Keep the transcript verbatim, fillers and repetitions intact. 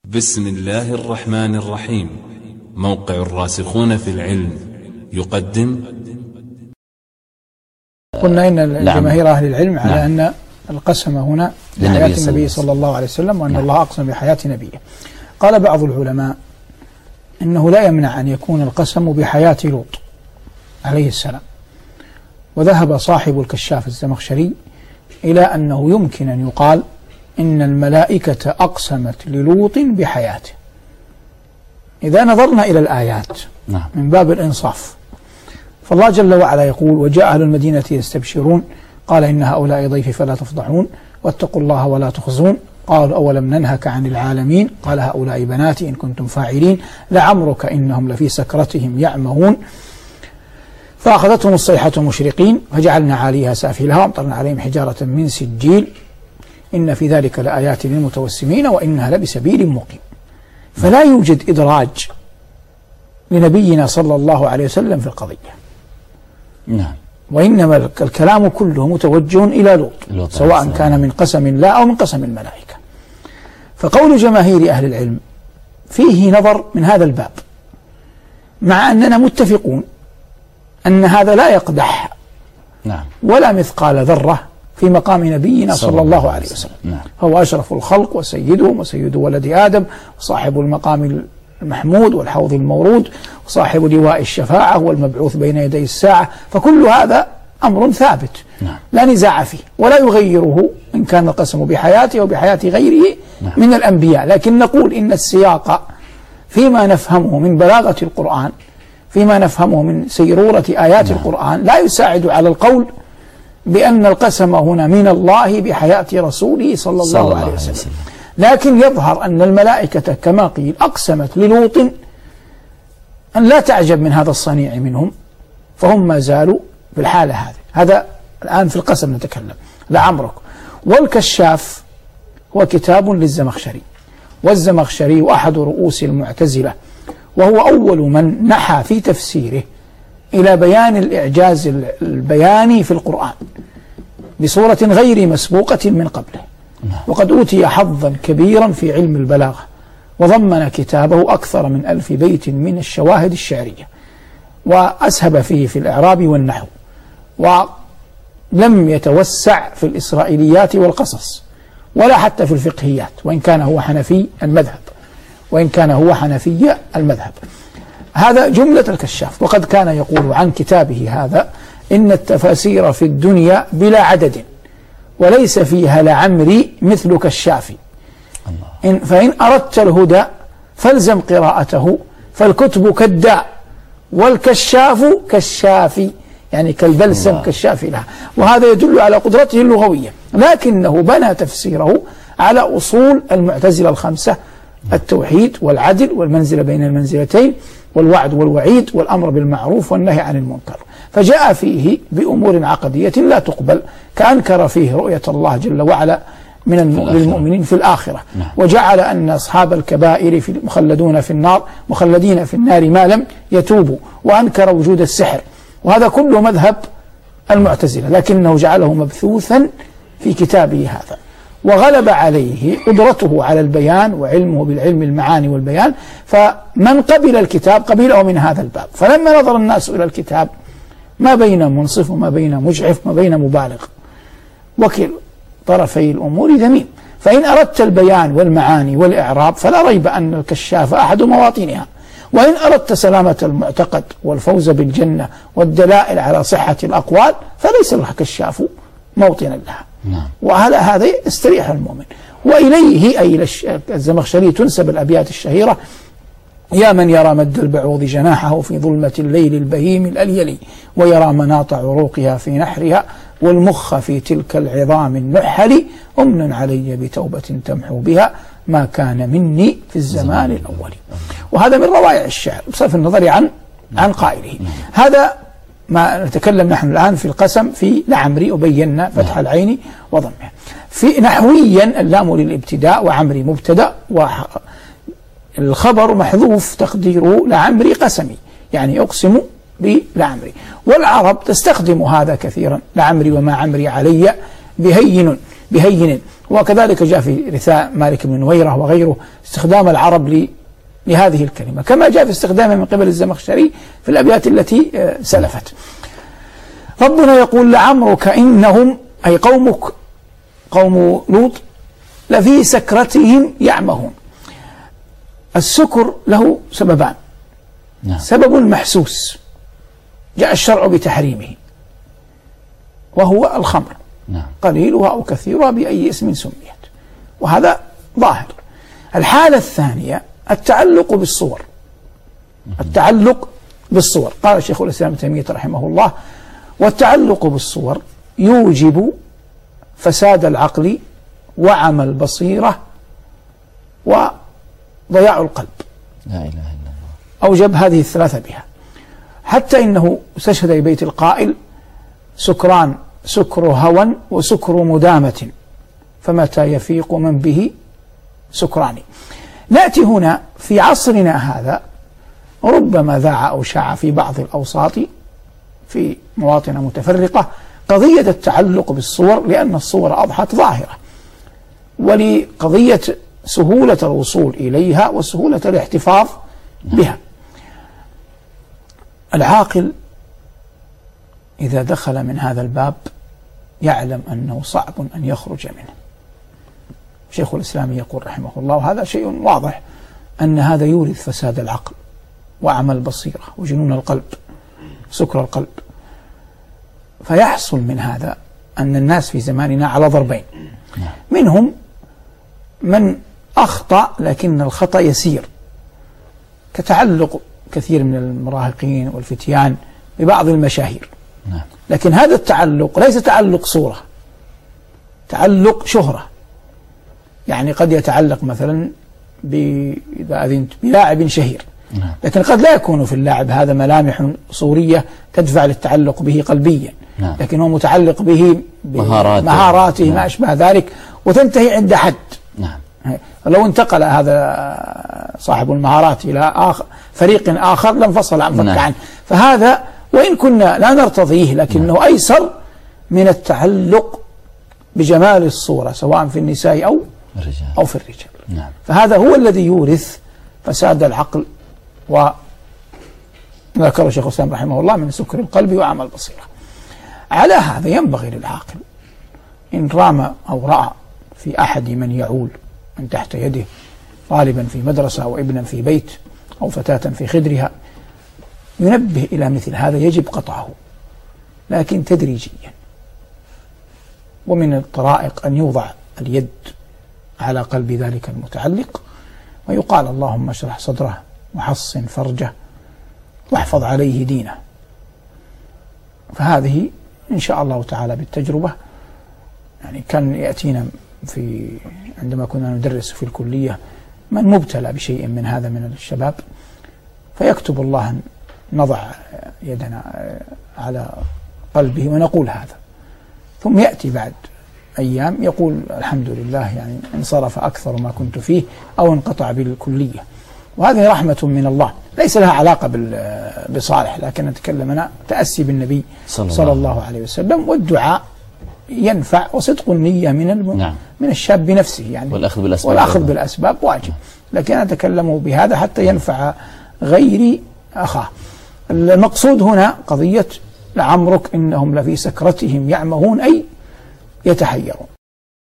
بسم الله الرحمن الرحيم. موقع الراسخون في العلم يقدم. قلنا إن جماهير أهل العلم على نعم. أن القسم هنا لحياة النبي صلى الله عليه وسلم، وأن نعم. الله أقسم بحياة نبيه. قال بعض العلماء إنه لا يمنع أن يكون القسم بحياة لوط عليه السلام، وذهب صاحب الكشاف الزمخشري إلى أنه يمكن أن يقال إن الملائكة أقسمت للوط بحياته إذا نظرنا إلى الآيات نعم. من باب الإنصاف. فالله جل وعلا يقول: وجاء أهل المدينة يستبشرون قال إن هؤلاء ضيفي فلا تفضحون واتقوا الله ولا تخزون قالوا أولم ننهك عن العالمين قال هؤلاء بناتي إن كنتم فاعلين لعمرك إنهم لفي سكرتهم يعمهون فأخذتهم الصيحة مشرقين فجعلنا عاليها سافلها وأمطرنا عليهم حجارة من سجيل إن في ذلك لآيات للمتوسمين وإنها لبسبيل مقيم. فلا يوجد إدراج لنبينا صلى الله عليه وسلم في القضية نعم. وإنما الكلام كله متوجه إلى لوط سواء كان من قسم الله أو من قسم الملائكة. فقول جماهير أهل العلم فيه نظر من هذا الباب، مع أننا متفقون أن هذا لا يقدح نعم. ولا مثقال ذرة في مقام نبينا صلى, صلى الله عليه وسلم نعم. هو أشرف الخلق وسيدهم وسيد ولد آدم وصاحب المقام المحمود والحوض المورود وصاحب لواء الشفاعة والمبعوث بين يدي الساعة، فكل هذا أمر ثابت نعم. لا نزاع فيه ولا يغيره إن كان القسم بحياته وبحياة غيره نعم. من الأنبياء. لكن نقول إن السياق فيما نفهمه من بلاغة القرآن، فيما نفهمه من سيرورة آيات نعم. القرآن لا يساعد على القول بأن القسم هنا من الله بحياة رسوله صلى الله, صلى الله عليه وسلم. وسلم لكن يظهر أن الملائكة كما قيل أقسمت للوط أن لا تعجب من هذا الصنيع منهم، فهم ما زالوا بالحالة هذه. هذا الآن في القسم نتكلم لعمرك. والكشاف هو كتاب للزمخشري، والزمخشري أحد رؤوس المعتزلة، وهو أول من نحى في تفسيره إلى بيان الإعجاز البياني في القرآن بصورة غير مسبوقة من قبله. وقد أوتي حظا كبيرا في علم البلاغة، وضمن كتابه أكثر من ألف بيت من الشواهد الشعرية، وأسهب فيه في الإعراب والنحو، ولم يتوسع في الإسرائيليات والقصص ولا حتى في الفقهيات، وإن كان هو حنفي المذهب وإن كان هو حنفي المذهب. هذا جملة الكشاف. وقد كان يقول عن كتابه هذا: إن التفاسير في الدنيا بلا عدد وليس فيها لعمري مثل كشافي، إن فإن أردت الهدى فالزم قراءته فالكتب كالداء والكشاف كالشافي، يعني كالبلسم الله. كالشافي لها. وهذا يدل على قدرته اللغوية، لكنه بنى تفسيره على أصول المعتزلة الخمسة: التوحيد والعدل والمنزلة بين المنزلتين والوعد والوعيد والأمر بالمعروف والنهي عن المنكر. فجاء فيه بأمور عقدية لا تقبل، كأنكر فيه رؤية الله جل وعلا من للمؤمنين في الآخرة، وجعل أن أصحاب الكبائر في مخلدون في النار مخلدين في النار ما لم يتوبوا، وأنكر وجود السحر. وهذا كله مذهب المعتزلة، لكنه جعله مبثوثا في كتابه هذا، وغلب عليه قدرته على البيان وعلمه بالعلم المعاني والبيان. فمن قبل الكتاب قبله من هذا الباب. فلما نظر الناس إلى الكتاب ما بين منصف وما بين مجعف وما بين مبالغ، وكل طرفي الأمور ذميم. فإن أردت البيان والمعاني والإعراب فلا ريب أن الكشاف أحد مواطنها، وإن أردت سلامة المعتقد والفوز بالجنة والدلائل على صحة الأقوال فليس الكشاف موطنا لها نعم. وعلى هذا يستريح المؤمن. وإليه أي الزمخشري تنسب الأبيات الشهيرة: يا من يرى مد البعوض جناحه في ظلمة الليل البهيم الأليلي ويرى مناط عروقها في نحرها والمخ في تلك العظام النحل أمن علي بتوبة تمحو بها ما كان مني في الزمان الأول. وهذا من روائع الشعر بصرف النظر عن عن قائله. هذا ما نتكلم نحن الآن في القسم في لعمري، وبينا فتح العين وضمها. في نحويا اللام للابتداء وعمري مبتدأ والخبر محذوف تقديره لعمري قسمي، يعني أقسم بلعمري. والعرب تستخدم هذا كثيرا: لعمري وما عمري علي بهين بهين. وكذلك جاء في رثاء مالك بن نويرة وغيره استخدام العرب لهذه الكلمة، كما جاء في استخدامها من قبل الزمخشري في الأبيات التي سلفت. ربنا يقول لعمرك إنهم أي قومك قوم لوط لفي سكرتهم يعمهون. السكر له سببان. نعم. سبب محسوس جاء الشرع بتحريمه وهو الخمر. نعم. قليلها أو كثيرها بأي اسم سميت، وهذا ظاهر. الحالة الثانية التعلق بالصور. التعلق بالصور، قال شيخ الإسلام ابن تيمية رحمه الله: والتعلق بالصور يوجب فساد العقل وعمى البصيرة وضياع القلب. لا إله إلا الله. أوجب هذه الثلاثة بها، حتى إنه استشهد ببيت القائل: سكران سكر هوى وسكر مدامة فمتى يفيق من به سكران. نأتي هنا في عصرنا هذا ربما ذاع أو شاع في بعض الأوساط في مواطن متفرقة قضية التعلق بالصور، لأن الصور أضحت ظاهرة، ولقضية سهولة الوصول إليها وسهولة الاحتفاظ بها. العاقل إذا دخل من هذا الباب يعلم أنه صعب أن يخرج منه. شيخ الإسلام يقول رحمه الله، وهذا شيء واضح، أن هذا يورث فساد العقل وعمى البصيرة وجنون القلب، سكر القلب. فيحصل من هذا أن الناس في زماننا على ضربين: منهم من أخطأ لكن الخطأ يسير، كتعلق كثير من المراهقين والفتيان ببعض المشاهير، لكن هذا التعلق ليس تعلق صورة، تعلق شهرة. يعني قد يتعلق مثلا إذا أذنت بلاعب شهير، لكن قد لا يكون في اللاعب هذا ملامح صورية تدفع للتعلق به قلبيا، لكن هو متعلق به بمهاراته ما أشبه ذلك، وتنتهي عند حد. لو انتقل هذا صاحب المهارات إلى آخر فريق آخر لانفصل عن فك عنه. فهذا وإن كنا لا نرتضيه لكنه أيسر من التعلق بجمال الصورة سواء في النساء أو الرجال أو في الرجال. نعم. فهذا هو الذي يورث فساد العقل، وذكر شيخ الإسلام رحمه الله من سكر القلب وعمى البصيرة. على هذا ينبغي للعاقل إن رام أو رأى في أحد من يعول من تحت يده طالبا في مدرسة أو ابنا في بيت أو فتاة في خدرها ينبه إلى مثل هذا، يجب قطعه لكن تدريجيا. ومن الطرائق أن يوضع اليد على قلب ذلك المتعلق ويقال: اللهم اشرح صدره وحصن فرجه واحفظ عليه دينه. فهذه إن شاء الله تعالى بالتجربة. يعني كان يأتينا في عندما كنا ندرس في الكلية من مبتلى بشيء من هذا من الشباب، فيكتب الله أن نضع يدنا على قلبه ونقول هذا، ثم يأتي بعد أيام يقول الحمد لله يعني انصرف أكثر ما كنت فيه أو انقطع بالكلية. وهذه رحمة من الله ليس لها علاقة بصالح، لكن نتكلم أنا تأسي بالنبي صلى, صلى الله عليه وسلم، والدعاء ينفع، وصدق النية من الم... نعم. من الشاب بنفسه يعني، والأخذ بالأسباب, والأخذ بالأسباب واجب، لكن أنا أتكلم بهذا حتى ينفع غيري أخاه. المقصود هنا قضية لعمرك إنهم لفي سكرتهم يعمهون، أي يتحيرون.